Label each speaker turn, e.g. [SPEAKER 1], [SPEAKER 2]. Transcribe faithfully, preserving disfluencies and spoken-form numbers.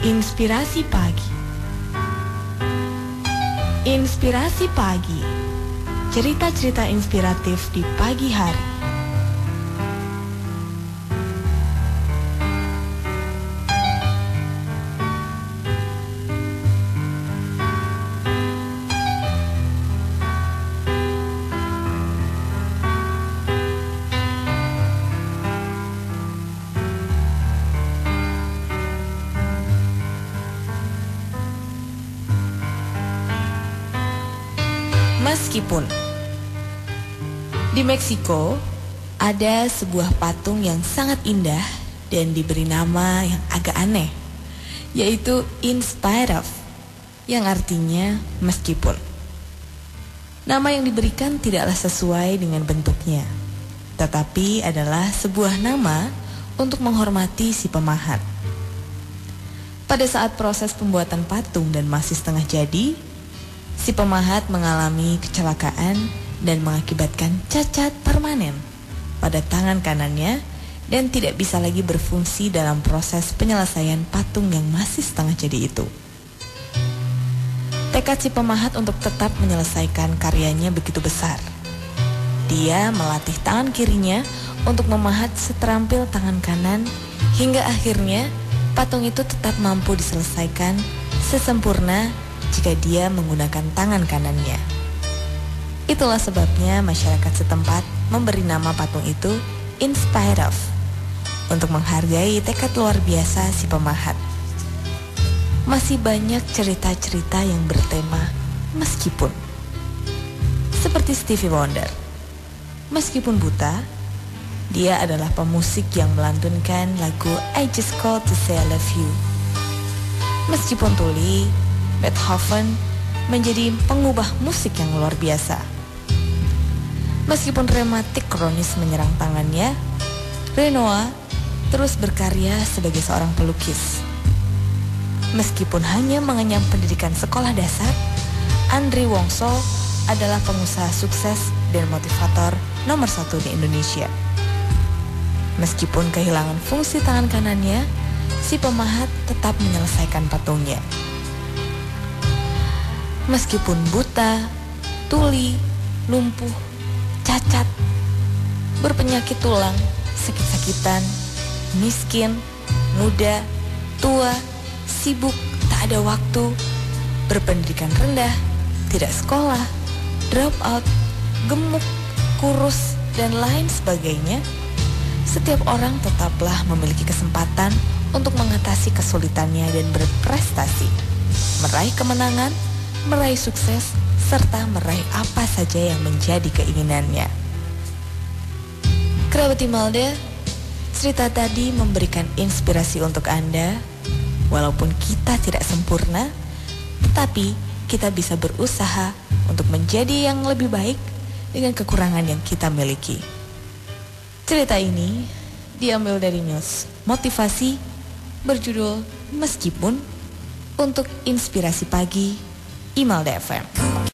[SPEAKER 1] Inspirasi pagi. Inspirasi pagi. Cerita-cerita inspiratif di pagi hari. Meskipun di Meksiko ada sebuah patung yang sangat indah dan diberi nama yang agak aneh, yaitu in spite of, yang artinya meskipun. Nama yang diberikan tidaklah sesuai dengan bentuknya, tetapi adalah sebuah nama untuk menghormati si pemahat. Pada saat proses pembuatan patung dan masih setengah jadi, si pemahat mengalami kecelakaan dan mengakibatkan cacat permanen pada tangan kanannya dan tidak bisa lagi berfungsi dalam proses penyelesaian patung yang masih setengah jadi itu. Tekad si pemahat untuk tetap menyelesaikan karyanya begitu besar. Dia melatih tangan kirinya untuk memahat seterampil tangan kanan hingga akhirnya patung itu tetap mampu diselesaikan sesempurna jika dia menggunakan tangan kanannya. Itulah sebabnya masyarakat setempat memberi nama patung itu in spite of, untuk menghargai tekad luar biasa si pemahat. Masih banyak cerita-cerita yang bertema meskipun. Seperti Stevie Wonder. Meskipun buta, dia adalah pemusik yang melantunkan lagu I Just Called to Say I Love You. Meskipun tuli, Beethoven menjadi pengubah musik yang luar biasa. Meskipun rematik kronis menyerang tangannya, Renoir terus berkarya sebagai seorang pelukis. Meskipun hanya mengenyam pendidikan sekolah dasar, Andri Wongso adalah pengusaha sukses dan motivator nomor satu di Indonesia. Meskipun kehilangan fungsi tangan kanannya, si pemahat tetap menyelesaikan patungnya. Meskipun buta, tuli, lumpuh, cacat, berpenyakit tulang, sakit-sakitan, miskin, muda, tua, sibuk, tak ada waktu, berpendidikan rendah, tidak sekolah, drop out, gemuk, kurus, dan lain sebagainya, setiap orang tetaplah memiliki kesempatan untuk mengatasi kesulitannya dan berprestasi, meraih kemenangan, meraih sukses, serta meraih apa saja yang menjadi keinginannya. Kerabat Imelda, cerita tadi memberikan inspirasi untuk Anda. Walaupun kita tidak sempurna, tetapi kita bisa berusaha untuk menjadi yang lebih baik dengan kekurangan yang kita miliki. Cerita ini diambil dari news motivasi berjudul Meskipun untuk Inspirasi Pagi Imelda F M.